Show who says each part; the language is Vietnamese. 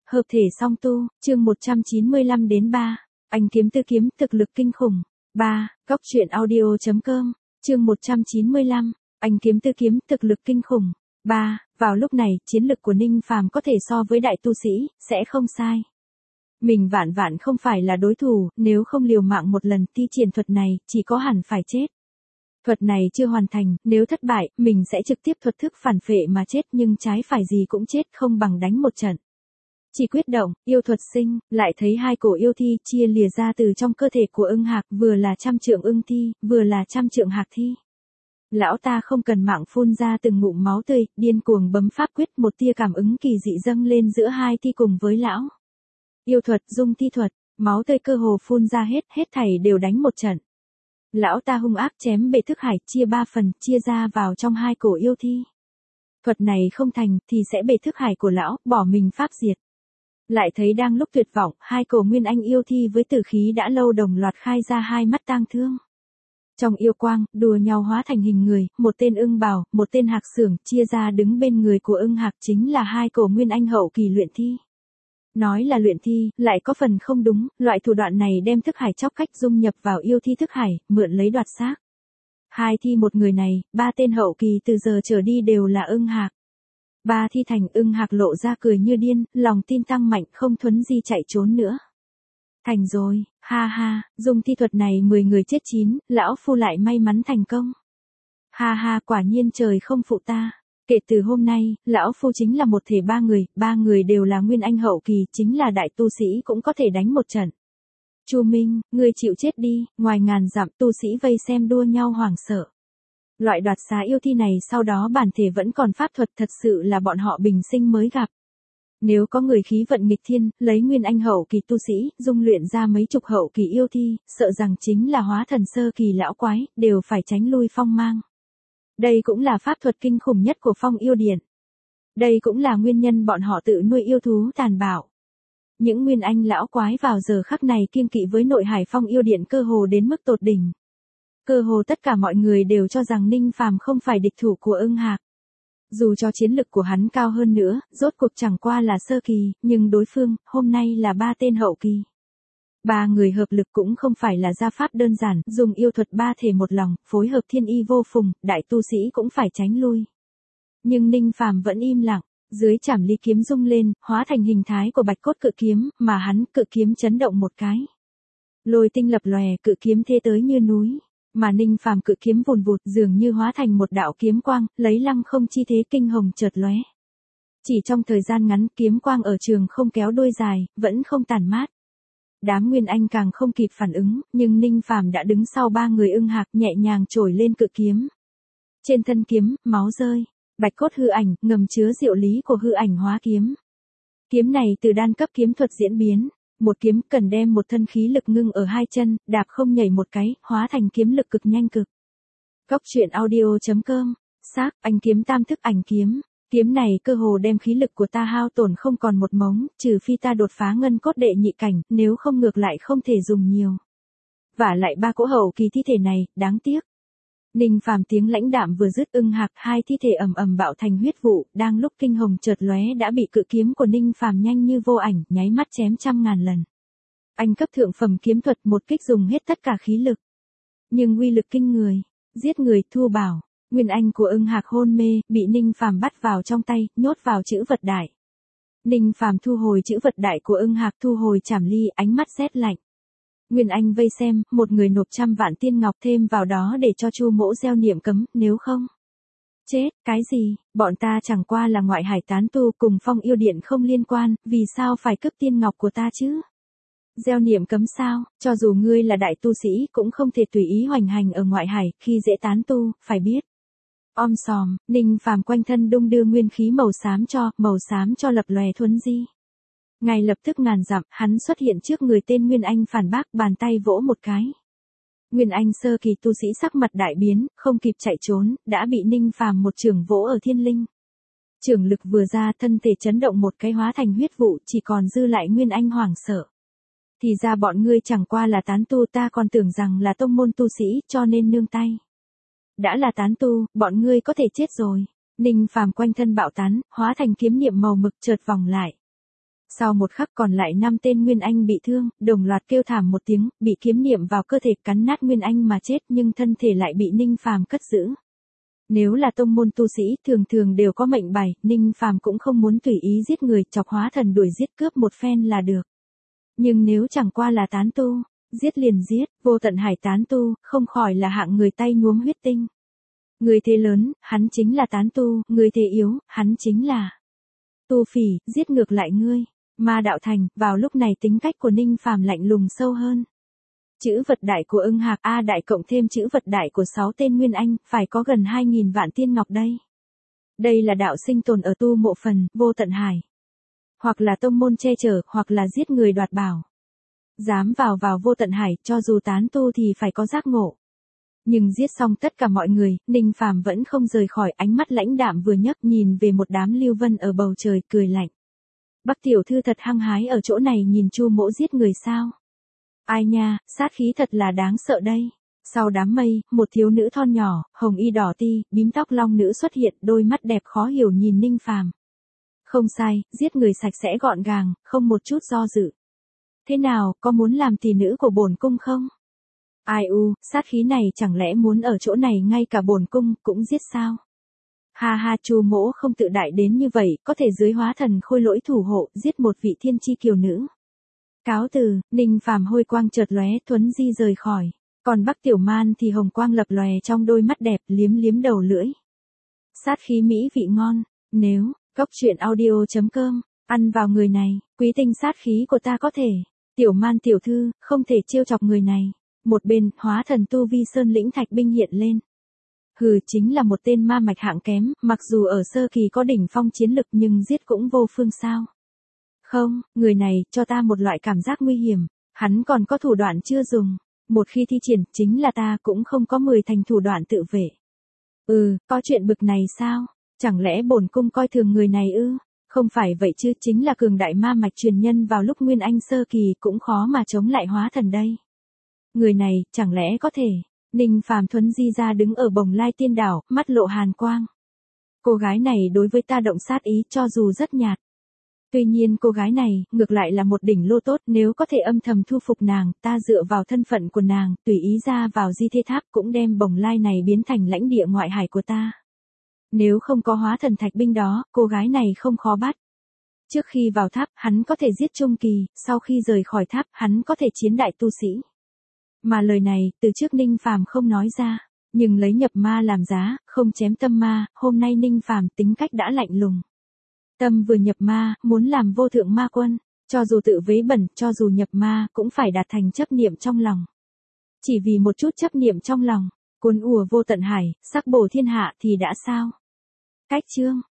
Speaker 1: Hợp thể song tu, chương 195 đến 3. Anh kiếm tư kiếm thực lực kinh khủng. 3. Góc truyện audio.com, chương 195. Anh kiếm tư kiếm thực lực kinh khủng. 3. Vào lúc này, chiến lực của Ninh Phàm có thể so với đại tu sĩ, sẽ không sai. Mình vạn vạn không phải là đối thủ, nếu không liều mạng một lần thi triển thuật này, chỉ có hẳn phải chết. Thuật này chưa hoàn thành, nếu thất bại, mình sẽ trực tiếp thuật thức phản phệ mà chết, nhưng trái phải gì cũng chết, không bằng đánh một trận. Chỉ quyết động, yêu thuật sinh, lại thấy hai cổ yêu thi chia lìa ra từ trong cơ thể của ưng hạc, vừa là trăm trượng ưng thi, vừa là trăm trượng hạc thi. Lão ta không cần mạng phun ra từng ngụm máu tươi, điên cuồng bấm pháp quyết, một tia cảm ứng kỳ dị dâng lên giữa hai thi cùng với lão. Yêu thuật, dung thi thuật, máu tươi cơ hồ phun ra hết thảy đều đánh một trận. Lão ta hung ác chém bể thức hải, chia 3 phần, chia ra vào trong hai cổ yêu thi. Thuật này không thành, thì sẽ bể thức hải của lão, bỏ mình pháp diệt. Lại thấy đang lúc tuyệt vọng, hai cổ nguyên anh yêu thi với tử khí đã lâu đồng loạt khai ra hai mắt tang thương. Trong yêu quang, đùa nhau hóa thành hình người, một tên ưng bào, một tên hạc xưởng, chia ra đứng bên người của ưng hạc, chính là hai cổ nguyên anh hậu kỳ luyện thi. Nói là luyện thi, lại có phần không đúng, loại thủ đoạn này đem thức hải chóc cách dung nhập vào yêu thi thức hải, mượn lấy đoạt xác. Hai thi một người này, 3 tên hậu kỳ từ giờ trở đi đều là ưng hạc. 3 thi thành, ưng hạc lộ ra cười như điên, lòng tin tăng mạnh, không thuấn di chạy trốn nữa. Thành rồi, ha ha, dùng thi thuật này 10 người chết 9, lão phu lại may mắn thành công. Ha ha, quả nhiên trời không phụ ta. Kể từ hôm nay, lão phu chính là một thể 3 người đều là nguyên anh hậu kỳ, chính là đại tu sĩ cũng có thể đánh một trận. Chu Minh, ngươi chịu chết đi, ngoài ngàn dặm tu sĩ vây xem đua nhau hoảng sợ. Loại đoạt xá yêu thi này sau đó bản thể vẫn còn pháp thuật, thật sự là bọn họ bình sinh mới gặp. Nếu có người khí vận nghịch thiên, lấy nguyên anh hậu kỳ tu sĩ, dung luyện ra mấy chục hậu kỳ yêu thi, sợ rằng chính là hóa thần sơ kỳ lão quái, đều phải tránh lui phong mang. Đây cũng là pháp thuật kinh khủng nhất của Phong Yêu Điện. Đây cũng là nguyên nhân bọn họ tự nuôi yêu thú tàn bạo. Những nguyên anh lão quái vào giờ khắc này kiêng kỵ với nội hải Phong Yêu Điện cơ hồ đến mức tột đỉnh. Cơ hồ tất cả mọi người đều cho rằng Ninh Phàm không phải địch thủ của ưng hạc. Dù cho chiến lực của hắn cao hơn nữa, rốt cuộc chẳng qua là sơ kỳ, nhưng đối phương, hôm nay là 3 tên hậu kỳ. 3 người hợp lực cũng không phải là gia pháp đơn giản, dùng yêu thuật 3 thể một lòng, phối hợp thiên y vô phùng, đại tu sĩ cũng phải tránh lui. Nhưng Ninh Phàm vẫn im lặng, dưới chảm ly kiếm rung lên, hóa thành hình thái của bạch cốt cự kiếm, mà hắn, cự kiếm chấn động một cái. Lôi tinh lập lòe, cự kiếm thế tới như núi. Mà Ninh Phàm cự kiếm vùn vụt, dường như hóa thành một đạo kiếm quang, lấy lăng không chi thế kinh hồng chợt lóe. Chỉ trong thời gian ngắn, kiếm quang ở trường không kéo đuôi dài, vẫn không tản mát. Đám nguyên anh càng không kịp phản ứng, nhưng Ninh Phàm đã đứng sau 3 người ưng hạc, nhẹ nhàng trổi lên cự kiếm. Trên thân kiếm, máu rơi, bạch cốt hư ảnh, ngầm chứa diệu lý của hư ảnh hóa kiếm. Kiếm này từ đan cấp kiếm thuật diễn biến. Một kiếm cần đem một thân khí lực ngưng ở 2 chân, đạp không nhảy một cái, hóa thành kiếm lực cực nhanh cực. Góc truyện audio.com, xác, anh kiếm tam thức ảnh kiếm. Kiếm này cơ hồ đem khí lực của ta hao tổn không còn một mống, trừ phi ta đột phá ngân cốt đệ nhị cảnh, nếu không ngược lại không thể dùng nhiều. Vả lại 3 cỗ hậu kỳ thi thể này, đáng tiếc. Ninh Phàm tiếng lãnh đạm vừa dứt, ưng hạc 2 thi thể ầm ầm bạo thành huyết vụ, đang lúc kinh hồng chợt lóe đã bị cự kiếm của Ninh Phàm nhanh như vô ảnh, nháy mắt chém trăm ngàn lần. Anh cấp thượng phẩm kiếm thuật, một kích dùng hết tất cả khí lực. Nhưng uy lực kinh người, giết người thua bảo, nguyên anh của ưng hạc hôn mê, bị Ninh Phàm bắt vào trong tay, nhốt vào chữ vật đại. Ninh Phàm thu hồi chữ vật đại của ưng hạc, thu hồi chảm ly, ánh mắt rét lạnh. Nguyên Anh vây xem, một người nộp 100 vạn tiên ngọc thêm vào đó để cho Chu Mỗ gieo niệm cấm, nếu không. Chết, cái gì, bọn ta chẳng qua là ngoại hải tán tu, cùng Phong Yêu Điện không liên quan, vì sao phải cướp tiên ngọc của ta chứ? Gieo niệm cấm sao, cho dù ngươi là đại tu sĩ cũng không thể tùy ý hoành hành ở ngoại hải, khi dễ tán tu, phải biết. Om sòm, Ninh Phàm quanh thân đung đưa nguyên khí màu xám cho lập lòe thuấn di. Ngay lập tức ngàn dặm, hắn xuất hiện trước người tên Nguyên Anh phản bác, bàn tay vỗ một cái. Nguyên Anh sơ kỳ tu sĩ sắc mặt đại biến, không kịp chạy trốn, đã bị Ninh Phàm một chưởng vỗ ở thiên linh. Chưởng lực vừa ra, thân thể chấn động một cái hóa thành huyết vụ, chỉ còn dư lại Nguyên Anh hoảng sợ. Thì ra bọn ngươi chẳng qua là tán tu, ta còn tưởng rằng là tông môn tu sĩ, cho nên nương tay. Đã là tán tu, bọn ngươi có thể chết rồi. Ninh Phàm quanh thân bạo tán, hóa thành kiếm niệm màu mực chợt vòng lại. Sau một khắc còn lại 5 tên Nguyên Anh bị thương, đồng loạt kêu thảm một tiếng, bị kiếm niệm vào cơ thể cắn nát Nguyên Anh mà chết nhưng thân thể lại bị Ninh Phàm cất giữ. Nếu là tông môn tu sĩ thường thường đều có mệnh bài, Ninh Phàm cũng không muốn tùy ý giết người, chọc hóa thần đuổi giết cướp một phen là được. Nhưng nếu chẳng qua là tán tu, giết liền giết, Vô Tận Hải tán tu, không khỏi là hạng người tay nhuốm huyết tinh. Người thế lớn, hắn chính là tán tu, người thế yếu, hắn chính là tu phỉ, giết ngược lại ngươi. Ma đạo thành, vào lúc này tính cách của Ninh Phàm lạnh lùng sâu hơn. Chữ vật đại của Ưng Hạc A đại cộng thêm chữ vật đại của 6 tên Nguyên Anh, phải có gần 2.000 vạn tiên ngọc đây. Đây là đạo sinh tồn ở tu mộ phần, Vô Tận Hải. Hoặc là tông môn che chở, hoặc là giết người đoạt bảo. Dám vào Vô Tận Hải, cho dù tán tu thì phải có giác ngộ. Nhưng giết xong tất cả mọi người, Ninh Phàm vẫn không rời khỏi, ánh mắt lãnh đạm vừa nhấc nhìn về một đám lưu vân ở bầu trời, cười lạnh. Bắc tiểu thư thật hăng hái ở chỗ này nhìn Chu Mỗ giết người sao? Ai nha, sát khí thật là đáng sợ đây. Sau đám mây, một thiếu nữ thon nhỏ, hồng y đỏ ti, bím tóc long nữ xuất hiện, đôi mắt đẹp khó hiểu nhìn Ninh Phàm. Không sai, giết người sạch sẽ gọn gàng, không một chút do dự. Thế nào, có muốn làm tỷ nữ của bổn cung không? Ai u, sát khí này chẳng lẽ muốn ở chỗ này ngay cả bổn cung cũng giết sao? Ha ha, Chu Mỗ không tự đại đến như vậy, có thể dưới hóa thần khôi lỗi thủ hộ, giết một vị thiên chi kiều nữ. Cáo từ, Ninh Phàm hôi quang chợt lóe, Thuấn Di rời khỏi. Còn Bắc Tiểu Man thì hồng quang lập lòe trong đôi mắt đẹp, liếm liếm đầu lưỡi. Sát khí mỹ vị ngon, nếu, Cốc Truyện Audio.com, ăn vào người này, quý tinh sát khí của ta có thể. Tiểu Man tiểu thư, không thể trêu chọc người này. Một bên, hóa thần tu vi sơn lĩnh thạch binh hiện lên. Hừ, chính là một tên ma mạch hạng kém, mặc dù ở sơ kỳ có đỉnh phong chiến lực nhưng giết cũng vô phương sao. Không, người này cho ta một loại cảm giác nguy hiểm, hắn còn có thủ đoạn chưa dùng. Một khi thi triển, chính là ta cũng không có 10 thành thủ đoạn tự vệ. Có chuyện bực này sao? Chẳng lẽ bổn cung coi thường người này ư? Không phải vậy chứ, chính là cường đại ma mạch truyền nhân vào lúc Nguyên Anh sơ kỳ cũng khó mà chống lại hóa thần đây. Người này, chẳng lẽ có thể? Ninh Phàm Thuấn Di ra đứng ở Bồng Lai Tiên Đảo, mắt lộ hàn quang. Cô gái này đối với ta động sát ý cho dù rất nhạt. Tuy nhiên cô gái này, ngược lại là một đỉnh lô tốt, nếu có thể âm thầm thu phục nàng, ta dựa vào thân phận của nàng, tùy ý ra vào Di Thê Tháp cũng đem Bồng Lai này biến thành lãnh địa ngoại hải của ta. Nếu không có hóa thần thạch binh đó, cô gái này không khó bắt. Trước khi vào tháp, hắn có thể giết trung kỳ, sau khi rời khỏi tháp, hắn có thể chiến đại tu sĩ. Mà lời này, từ trước Ninh Phàm không nói ra, nhưng lấy nhập ma làm giá, không chém tâm ma, hôm nay Ninh Phàm tính cách đã lạnh lùng. Tâm vừa nhập ma, muốn làm vô thượng ma quân, cho dù tự vế bẩn, cho dù nhập ma, cũng phải đạt thành chấp niệm trong lòng. Chỉ vì một chút chấp niệm trong lòng, cuốn ùa vô tận hải, sắc bổ thiên hạ thì đã sao? Cách chương